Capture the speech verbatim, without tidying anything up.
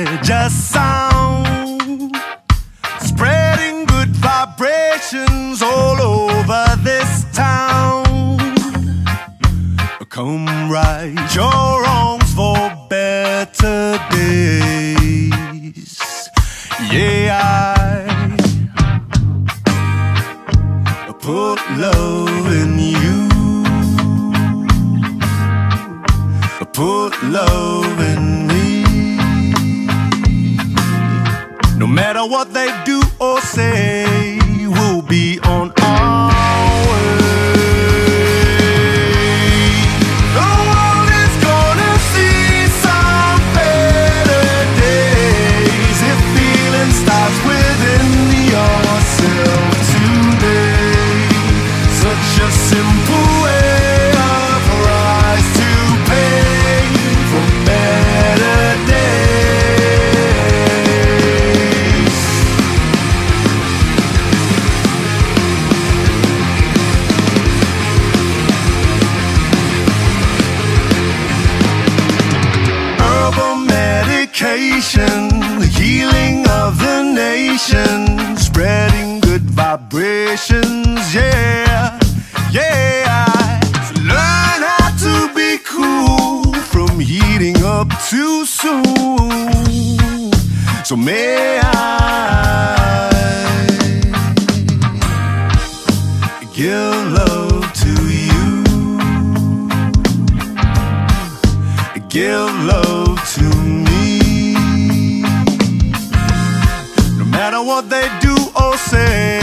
just sound, spreading good vibrations all over this town. Come right your wrongs for better days. Yeah, I put love in you, put love in me. No matter what they do or say, we'll be on our way. The world is gonna see some better days if feeling starts within yourself today. Such a simple way of price to pay for better days. Herbal medication, the healing of the nation, spreading good vibrations, yeah, yeah. So learn how to be cool from heating up too soon. So may I give love to you, give love to me. No matter what they do or say,